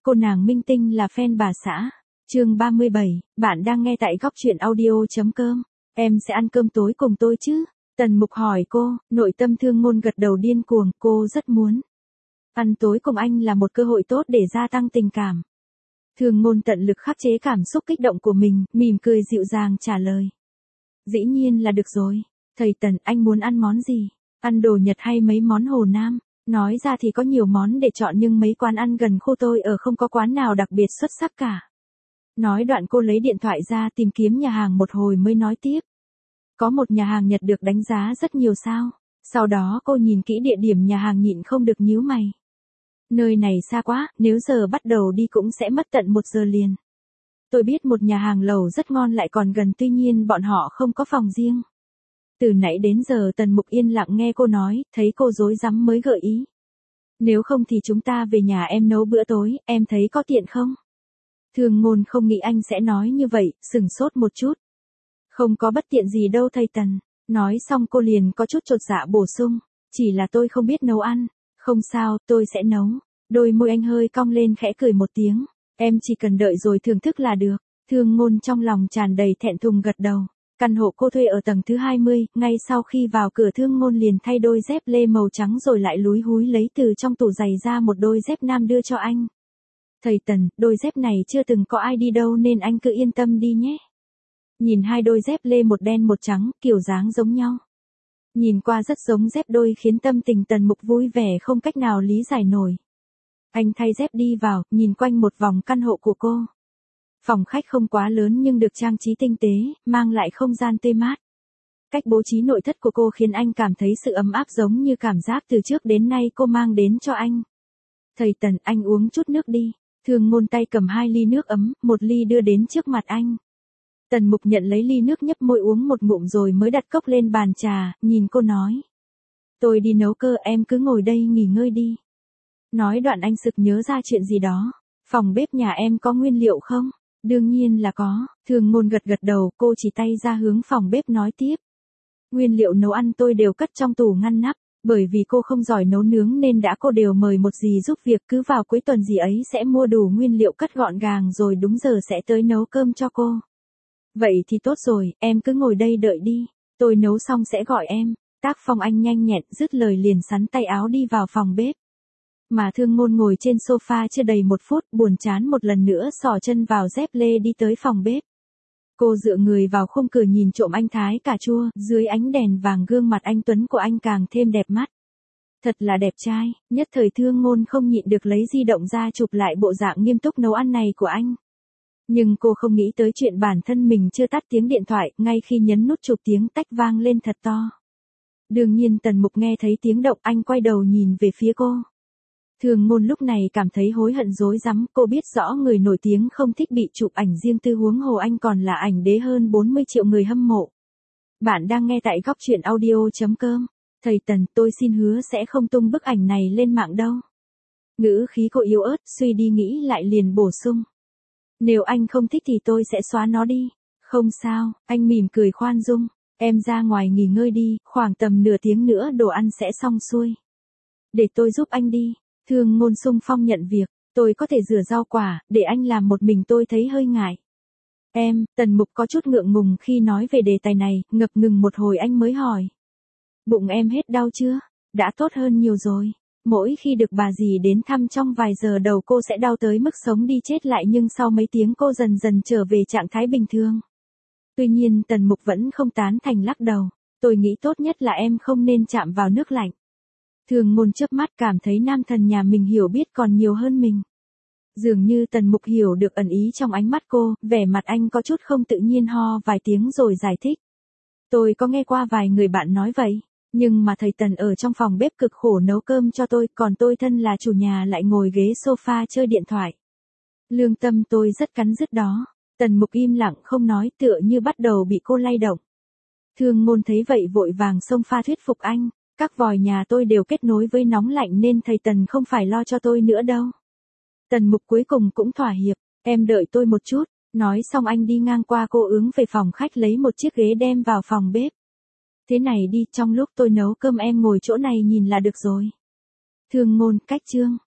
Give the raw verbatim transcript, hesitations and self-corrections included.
Cô nàng minh tinh là fan bà xã. Chương ba mươi bảy, bạn đang nghe tại góc truyện audio.com. Em sẽ ăn cơm tối cùng tôi chứ? Tần Mục hỏi cô, nội tâm Thương Ngôn gật đầu điên cuồng, cô rất muốn. Ăn tối cùng anh là một cơ hội tốt để gia tăng tình cảm. Thương Ngôn tận lực khắc chế cảm xúc kích động của mình, mỉm cười dịu dàng trả lời. Dĩ nhiên là được rồi. Thầy Tần, anh muốn ăn món gì? Ăn đồ Nhật hay mấy món Hồ Nam? Nói ra thì có nhiều món để chọn nhưng mấy quán ăn gần khu tôi ở không có quán nào đặc biệt xuất sắc cả. Nói đoạn cô lấy điện thoại ra tìm kiếm nhà hàng một hồi mới nói tiếp. Có một nhà hàng Nhật được đánh giá rất nhiều sao. Sau đó cô nhìn kỹ địa điểm nhà hàng nhịn không được nhíu mày. Nơi này xa quá, nếu giờ bắt đầu đi cũng sẽ mất tận một giờ liền. Tôi biết một nhà hàng lẩu rất ngon lại còn gần, tuy nhiên bọn họ không có phòng riêng. Từ nãy đến giờ Tần Mục yên lặng nghe cô nói, thấy cô rối rắm mới gợi ý. Nếu không thì chúng ta về nhà em nấu bữa tối, em thấy có tiện không? Thương Ngôn không nghĩ anh sẽ nói như vậy, sừng sốt một chút. Không có bất tiện gì đâu thầy Tần. Nói xong cô liền có chút chột dạ bổ sung. Chỉ là tôi không biết nấu ăn. Không sao, tôi sẽ nấu. Đôi môi anh hơi cong lên khẽ cười một tiếng. Em chỉ cần đợi rồi thưởng thức là được. Thương Ngôn trong lòng tràn đầy thẹn thùng gật đầu. Căn hộ cô thuê ở tầng thứ hai mươi, ngay sau khi vào cửa Thương Ngôn liền thay đôi dép lê màu trắng rồi lại lúi húi lấy từ trong tủ giày ra một đôi dép nam đưa cho anh. Thầy Tần, đôi dép này chưa từng có ai đi đâu nên anh cứ yên tâm đi nhé. Nhìn hai đôi dép lê một đen một trắng, kiểu dáng giống nhau. Nhìn qua rất giống dép đôi khiến tâm tình Tần Mục vui vẻ không cách nào lý giải nổi. Anh thay dép đi vào, nhìn quanh một vòng căn hộ của cô. Phòng khách không quá lớn nhưng được trang trí tinh tế, mang lại không gian tươi mát. Cách bố trí nội thất của cô khiến anh cảm thấy sự ấm áp giống như cảm giác từ trước đến nay cô mang đến cho anh. Thầy Tần, anh uống chút nước đi. Thương Ngôn tay cầm hai ly nước ấm, một ly đưa đến trước mặt anh. Tần Mục nhận lấy ly nước nhấp môi uống một ngụm rồi mới đặt cốc lên bàn trà, nhìn cô nói. Tôi đi nấu cơ, em cứ ngồi đây nghỉ ngơi đi. Nói đoạn anh sực nhớ ra chuyện gì đó. Phòng bếp nhà em có nguyên liệu không? Đương nhiên là có. Thương Ngôn gật gật đầu, cô chỉ tay ra hướng phòng bếp nói tiếp. Nguyên liệu nấu ăn tôi đều cất trong tủ ngăn nắp. Bởi vì cô không giỏi nấu nướng nên đã cô đều mời một dì giúp việc, cứ vào cuối tuần dì ấy sẽ mua đủ nguyên liệu cất gọn gàng rồi đúng giờ sẽ tới nấu cơm cho cô. Vậy thì tốt rồi, em cứ ngồi đây đợi đi. Tôi nấu xong sẽ gọi em. Tác phong anh nhanh nhẹn, dứt lời liền sắn tay áo đi vào phòng bếp. Mà Thương Ngôn ngồi trên sofa chưa đầy một phút, buồn chán một lần nữa xỏ chân vào dép lê đi tới phòng bếp. Cô dựa người vào khung cửa nhìn trộm anh thái cà chua, dưới ánh đèn vàng gương mặt anh tuấn của anh càng thêm đẹp mắt. Thật là đẹp trai, nhất thời Thương Ngôn không nhịn được lấy di động ra chụp lại bộ dạng nghiêm túc nấu ăn này của anh. Nhưng cô không nghĩ tới chuyện bản thân mình chưa tắt tiếng điện thoại, ngay khi nhấn nút chụp tiếng tách vang lên thật to. Đương nhiên Tần Mục nghe thấy tiếng động, anh quay đầu nhìn về phía cô. Thương Ngôn lúc này cảm thấy hối hận rối rắm, cô biết rõ người nổi tiếng không thích bị chụp ảnh riêng tư, huống hồ anh còn là ảnh đế hơn bốn mươi triệu người hâm mộ. Bạn đang nghe tại góc truyện audio.com. Thầy Tần, tôi xin hứa sẽ không tung bức ảnh này lên mạng đâu. Ngữ khí cô yếu ớt, suy đi nghĩ lại liền bổ sung. Nếu anh không thích thì tôi sẽ xóa nó đi. Không sao, anh mỉm cười khoan dung. Em ra ngoài nghỉ ngơi đi, khoảng tầm nửa tiếng nữa đồ ăn sẽ xong xuôi. Để tôi giúp anh đi. Thương Ngôn xung phong nhận việc, tôi có thể rửa rau quả, để anh làm một mình tôi thấy hơi ngại. Em, Tần Mục có chút ngượng ngùng khi nói về đề tài này, ngập ngừng một hồi anh mới hỏi. Bụng em hết đau chưa? Đã tốt hơn nhiều rồi. Mỗi khi được bà dì đến thăm trong vài giờ đầu cô sẽ đau tới mức sống đi chết lại, nhưng sau mấy tiếng cô dần dần trở về trạng thái bình thường. Tuy nhiên Tần Mục vẫn không tán thành, lắc đầu. Tôi nghĩ tốt nhất là em không nên chạm vào nước lạnh. Thương Ngôn chớp mắt cảm thấy nam thần nhà mình hiểu biết còn nhiều hơn mình. Dường như Tần Mục hiểu được ẩn ý trong ánh mắt cô, vẻ mặt anh có chút không tự nhiên, ho vài tiếng rồi giải thích. Tôi có nghe qua vài người bạn nói vậy, nhưng mà thầy Tần ở trong phòng bếp cực khổ nấu cơm cho tôi, còn tôi thân là chủ nhà lại ngồi ghế sofa chơi điện thoại. Lương tâm tôi rất cắn rứt đó. Tần Mục im lặng không nói, tựa như bắt đầu bị cô lay động. Thương Ngôn thấy vậy vội vàng xông pha thuyết phục anh. Các vòi nhà tôi đều kết nối với nóng lạnh nên thầy Tần không phải lo cho tôi nữa đâu. Tần Mục cuối cùng cũng thỏa hiệp, em đợi tôi một chút. Nói xong anh đi ngang qua cô hướng về phòng khách lấy một chiếc ghế đem vào phòng bếp. Thế này đi, trong lúc tôi nấu cơm em ngồi chỗ này nhìn là được rồi. Thương Ngôn, cách chương.